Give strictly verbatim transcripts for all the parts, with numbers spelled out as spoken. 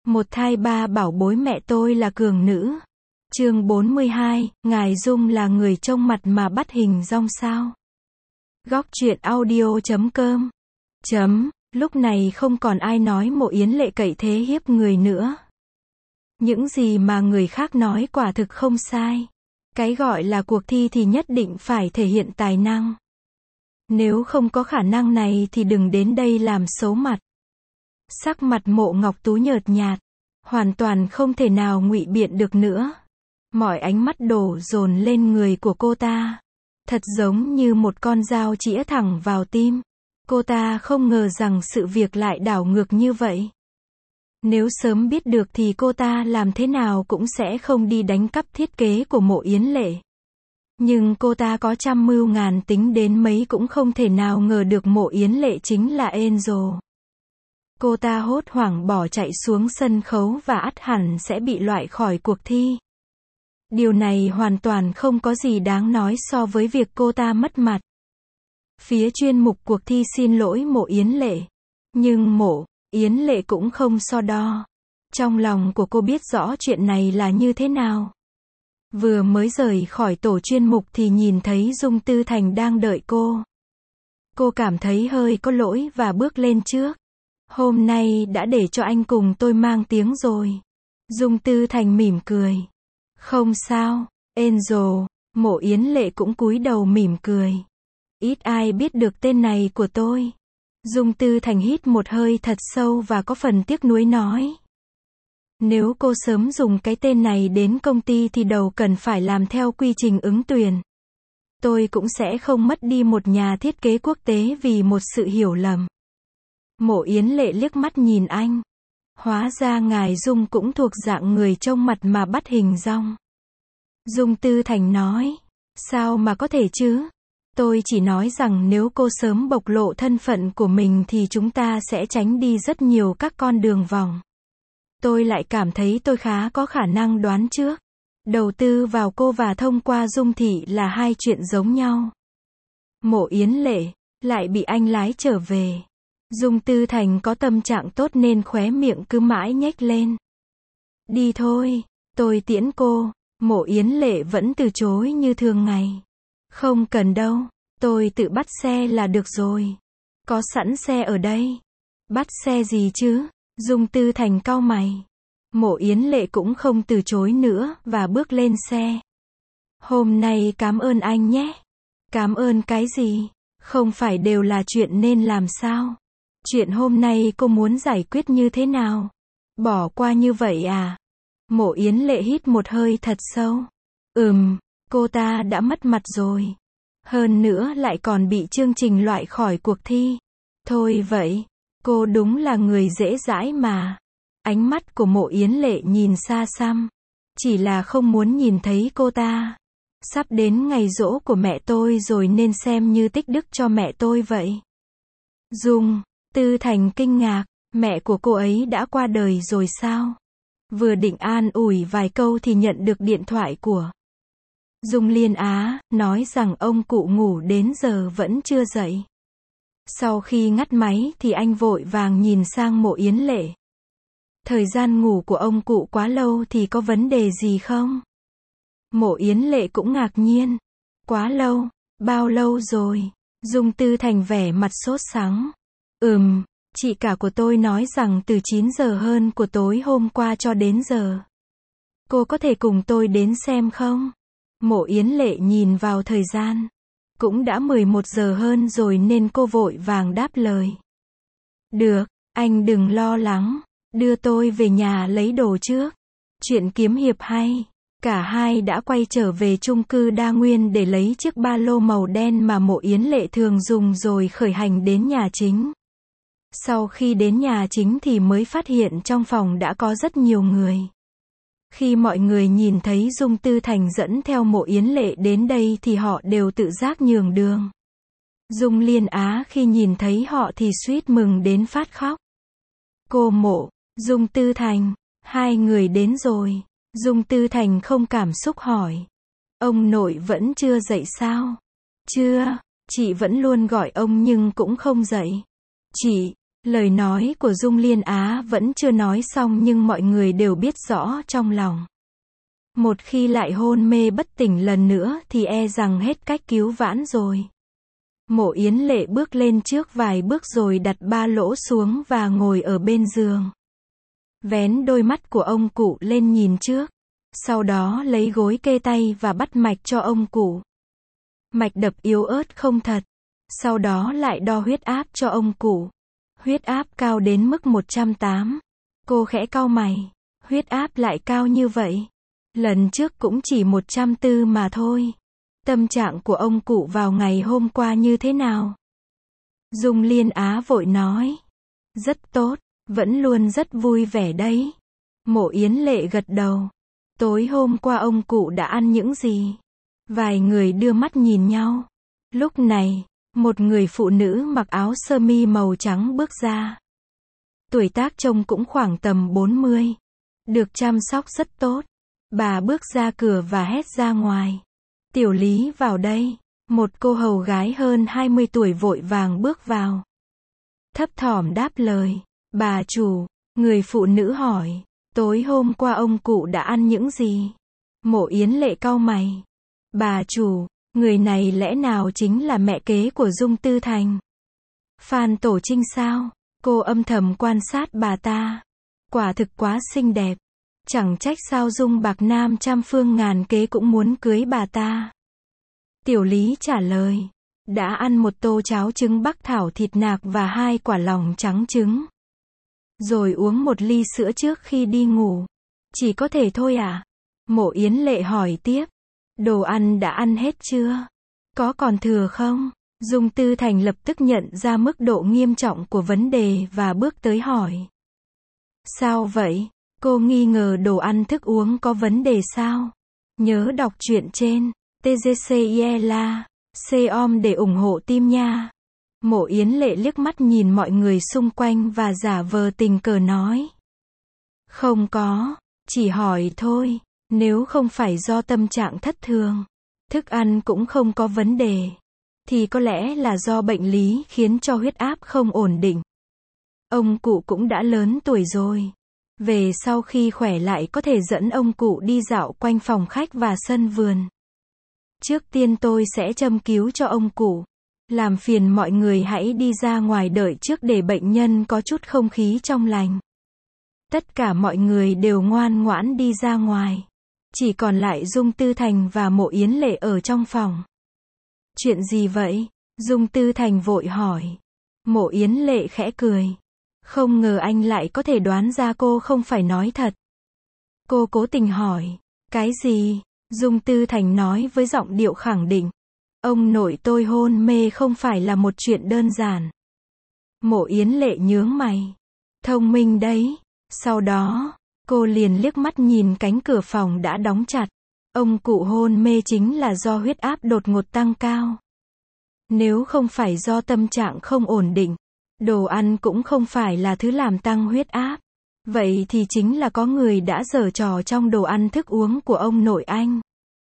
Một thai ba bảo bối mẹ tôi là cường nữ. Chương bốn mươi hai, Ngài Dung là người trông mặt mà bắt hình dong sao? Góc truyện audio chấm com. Chấm, lúc này không còn ai nói Mộ Yến Lệ cậy thế hiếp người nữa. Những gì mà người khác nói quả thực không sai. Cái gọi là cuộc thi thì nhất định phải thể hiện tài năng. Nếu không có khả năng này thì đừng đến đây làm xấu mặt. Sắc mặt Mộ Ngọc Tú nhợt nhạt, hoàn toàn không thể nào ngụy biện được nữa. Mọi ánh mắt đổ dồn lên người của cô ta, thật giống như một con dao chĩa thẳng vào tim. Cô ta không ngờ rằng sự việc lại đảo ngược như vậy. Nếu sớm biết được thì cô ta làm thế nào cũng sẽ không đi đánh cắp thiết kế của Mộ Yến Lệ. Nhưng cô ta có trăm mưu ngàn tính đến mấy cũng không thể nào ngờ được Mộ Yến Lệ chính là Angel. Cô ta hốt hoảng bỏ chạy xuống sân khấu và ắt hẳn sẽ bị loại khỏi cuộc thi. Điều này hoàn toàn không có gì đáng nói so với việc cô ta mất mặt. Phía chuyên mục cuộc thi xin lỗi Mộ Yến Lệ. Nhưng Mộ Yến Lệ cũng không so đo. Trong lòng của cô biết rõ chuyện này là như thế nào. Vừa mới rời khỏi tổ chuyên mục thì nhìn thấy Dung Tư Thành đang đợi cô. Cô cảm thấy hơi có lỗi và bước lên trước. Hôm nay đã để cho anh cùng tôi mang tiếng rồi. Dung Tư Thành mỉm cười. Không sao, Angel. Mộ Yến Lệ cũng cúi đầu mỉm cười. Ít ai biết được tên này của tôi. Dung Tư Thành hít một hơi thật sâu và có phần tiếc nuối nói. Nếu cô sớm dùng cái tên này đến công ty thì đầu cần phải làm theo quy trình ứng tuyển. Tôi cũng sẽ không mất đi một nhà thiết kế quốc tế vì một sự hiểu lầm. Mộ Yến Lệ liếc mắt nhìn anh. Hóa ra ngài Dung cũng thuộc dạng người trông mặt mà bắt hình dong. Dung Tư Thành nói. Sao mà có thể chứ? Tôi chỉ nói rằng nếu cô sớm bộc lộ thân phận của mình thì chúng ta sẽ tránh đi rất nhiều các con đường vòng. Tôi lại cảm thấy tôi khá có khả năng đoán trước. Đầu tư vào cô và thông qua Dung Thị là hai chuyện giống nhau. Mộ Yến Lệ lại bị anh lái trở về. Dung Tư Thành có tâm trạng tốt nên khóe miệng cứ mãi nhếch lên. Đi thôi, tôi tiễn cô. Mộ Yến Lệ vẫn từ chối như thường ngày. Không cần đâu, tôi tự bắt xe là được rồi. Có sẵn xe ở đây. Bắt xe gì chứ? Dung Tư Thành cau mày. Mộ Yến Lệ cũng không từ chối nữa và bước lên xe. Hôm nay cảm ơn anh nhé. Cảm ơn cái gì? Không phải đều là chuyện nên làm sao? Chuyện hôm nay cô muốn giải quyết như thế nào? Bỏ qua như vậy à? Mộ Yến Lệ hít một hơi thật sâu. Ừm, cô ta đã mất mặt rồi. Hơn nữa lại còn bị chương trình loại khỏi cuộc thi. Thôi vậy, cô đúng là người dễ dãi mà. Ánh mắt của Mộ Yến Lệ nhìn xa xăm. Chỉ là không muốn nhìn thấy cô ta. Sắp đến ngày giỗ của mẹ tôi rồi nên xem như tích đức cho mẹ tôi vậy. Dung Tư Thành kinh ngạc, mẹ của cô ấy đã qua đời rồi sao? Vừa định an ủi vài câu thì nhận được điện thoại của Dung Liên Á, nói rằng ông cụ ngủ đến giờ vẫn chưa dậy. Sau khi ngắt máy thì anh vội vàng nhìn sang Mộ Yến Lệ. Thời gian ngủ của ông cụ quá lâu thì có vấn đề gì không? Mộ Yến Lệ cũng ngạc nhiên. Quá lâu, bao lâu rồi? Dung Tư Thành vẻ mặt sốt sắng. Ừm, chị cả của tôi nói rằng từ chín giờ hơn của tối hôm qua cho đến giờ. Cô có thể cùng tôi đến xem không? Mộ Yến Lệ nhìn vào thời gian. Cũng đã mười một giờ hơn rồi nên cô vội vàng đáp lời. Được, anh đừng lo lắng. Đưa tôi về nhà lấy đồ trước. Chuyện kiếm hiệp hay. Cả hai đã quay trở về chung cư Đa Nguyên để lấy chiếc ba lô màu đen mà Mộ Yến Lệ thường dùng rồi khởi hành đến nhà chính. Sau khi đến nhà chính thì mới phát hiện trong phòng đã có rất nhiều người. Khi mọi người nhìn thấy Dung Tư Thành dẫn theo Mộ Yến Lệ đến đây thì họ đều tự giác nhường đường. Dung Liên Á khi nhìn thấy họ thì suýt mừng đến phát khóc. Cô Mộ, Dung Tư Thành, hai người đến rồi. Dung Tư Thành không cảm xúc hỏi. Ông nội vẫn chưa dậy sao? Chưa, chị vẫn luôn gọi ông nhưng cũng không dậy. Chị, Lời nói của Dung Liên Á vẫn chưa nói xong nhưng mọi người đều biết rõ trong lòng. Một khi lại hôn mê bất tỉnh lần nữa thì e rằng hết cách cứu vãn rồi. Mộ Yến Lệ bước lên trước vài bước rồi đặt ba lỗ xuống và ngồi ở bên giường. Vén đôi mắt của ông cụ lên nhìn trước. Sau đó lấy gối kê tay và bắt mạch cho ông cụ. Mạch đập yếu ớt không thật. Sau đó lại đo huyết áp cho ông cụ. Huyết áp cao đến mức một trăm tám. Cô khẽ cau mày. Huyết áp lại cao như vậy. Lần trước cũng chỉ một trăm bốn mà thôi. Tâm trạng của ông cụ vào ngày hôm qua như thế nào? Dung Liên Á vội nói. Rất tốt, vẫn luôn rất vui vẻ đấy. Mộ Yến Lệ gật đầu. Tối hôm qua ông cụ đã ăn những gì? Vài người đưa mắt nhìn nhau. Lúc này, một người phụ nữ mặc áo sơ mi màu trắng bước ra. Tuổi tác trông cũng khoảng tầm bốn mươi. Được chăm sóc rất tốt. Bà bước ra cửa và hét ra ngoài. Tiểu Lý vào đây. Một cô hầu gái hơn hai mươi tuổi vội vàng bước vào. Thấp thỏm đáp lời. Bà chủ, người phụ nữ hỏi. Tối hôm qua ông cụ đã ăn những gì? Mộ Yến Lệ cau mày. Bà chủ, người này lẽ nào chính là mẹ kế của Dung Tư Thành? Phan Tổ Trinh sao? Cô âm thầm quan sát bà ta. Quả thực quá xinh đẹp. Chẳng trách sao Dung Bạc Nam trăm phương ngàn kế cũng muốn cưới bà ta. Tiểu Lý trả lời. Đã ăn một tô cháo trứng bắc thảo thịt nạc và hai quả lòng trắng trứng. Rồi uống một ly sữa trước khi đi ngủ. Chỉ có thể thôi à? Mộ Yến Lệ hỏi tiếp. Đồ ăn đã ăn hết chưa? Có còn thừa không? Dung Tư Thành lập tức nhận ra mức độ nghiêm trọng của vấn đề và bước tới hỏi. Sao vậy? Cô nghi ngờ đồ ăn thức uống có vấn đề sao? Nhớ đọc truyện trên tê giê xê i e L A com để ủng hộ team nha. Mộ Yến Lệ liếc mắt nhìn mọi người xung quanh và giả vờ tình cờ nói. Không có, chỉ hỏi thôi, nếu không phải do tâm trạng thất thường, thức ăn cũng không có vấn đề, thì có lẽ là do bệnh lý khiến cho huyết áp không ổn định. Ông cụ cũng đã lớn tuổi rồi. Về sau khi khỏe lại có thể dẫn ông cụ đi dạo quanh phòng khách và sân vườn. Trước tiên tôi sẽ châm cứu cho ông cụ. Làm phiền mọi người hãy đi ra ngoài đợi trước để bệnh nhân có chút không khí trong lành. Tất cả mọi người đều ngoan ngoãn đi ra ngoài. Chỉ còn lại Dung Tư Thành và Mộ Yến Lệ ở trong phòng. Chuyện gì vậy? Dung Tư Thành vội hỏi. Mộ Yến Lệ khẽ cười. Không ngờ anh lại có thể đoán ra cô không phải nói thật. Cô cố tình hỏi. Cái gì? Dung Tư Thành nói với giọng điệu khẳng định. Ông nội tôi hôn mê không phải là một chuyện đơn giản. Mộ Yến Lệ nhướng mày. Thông minh đấy. Sau đó, cô liền liếc mắt nhìn cánh cửa phòng đã đóng chặt. Ông cụ hôn mê chính là do huyết áp đột ngột tăng cao. Nếu không phải do tâm trạng không ổn định, đồ ăn cũng không phải là thứ làm tăng huyết áp. Vậy thì chính là có người đã giở trò trong đồ ăn thức uống của ông nội anh.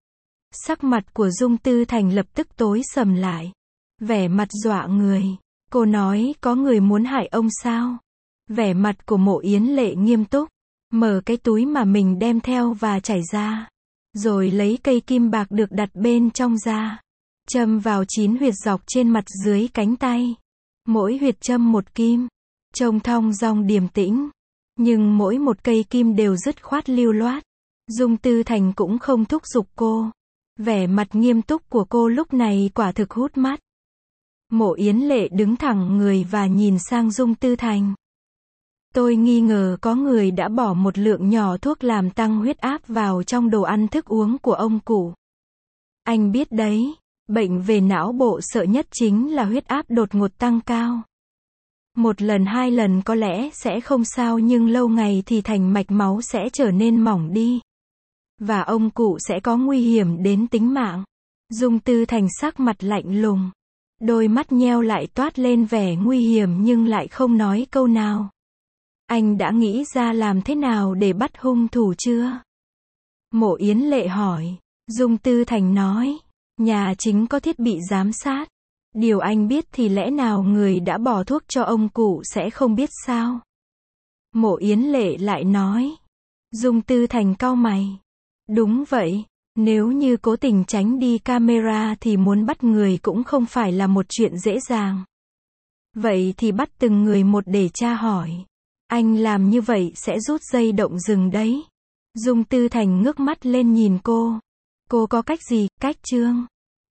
Sắc mặt của Dung Tư Thành lập tức tối sầm lại. Vẻ mặt dọa người. Cô nói có người muốn hại ông sao? Vẻ mặt của Mộ Yến Lệ nghiêm túc. Mở cái túi mà mình đem theo và chảy ra. Rồi lấy cây kim bạc được đặt bên trong ra. Châm vào chín huyệt dọc trên mặt dưới cánh tay. Mỗi huyệt châm một kim. Trông thong dong điềm tĩnh. Nhưng mỗi một cây kim đều dứt khoát lưu loát. Dung Tư Thành cũng không thúc giục cô. Vẻ mặt nghiêm túc của cô lúc này quả thực hút mắt. Mộ Yến Lệ đứng thẳng người và nhìn sang Dung Tư Thành. Tôi nghi ngờ có người đã bỏ một lượng nhỏ thuốc làm tăng huyết áp vào trong đồ ăn thức uống của ông cụ. Anh biết đấy, bệnh về não bộ sợ nhất chính là huyết áp đột ngột tăng cao. Một lần hai lần có lẽ sẽ không sao nhưng lâu ngày thì thành mạch máu sẽ trở nên mỏng đi. Và ông cụ sẽ có nguy hiểm đến tính mạng. Dung Tư Thành sắc mặt lạnh lùng. Đôi mắt nheo lại toát lên vẻ nguy hiểm nhưng lại không nói câu nào. Anh đã nghĩ ra làm thế nào để bắt hung thủ chưa? Mộ Yến Lệ hỏi. Dung Tư Thành nói. Nhà chính có thiết bị giám sát. Điều anh biết thì lẽ nào người đã bỏ thuốc cho ông cụ sẽ không biết sao? Mộ Yến Lệ lại nói. Dung Tư Thành cau mày. Đúng vậy, nếu như cố tình tránh đi camera thì muốn bắt người cũng không phải là một chuyện dễ dàng. Vậy thì bắt từng người một để tra hỏi. Anh làm như vậy sẽ rút dây động rừng đấy. Dung Tư Thành ngước mắt lên nhìn cô. Cô có cách gì, cách Trương?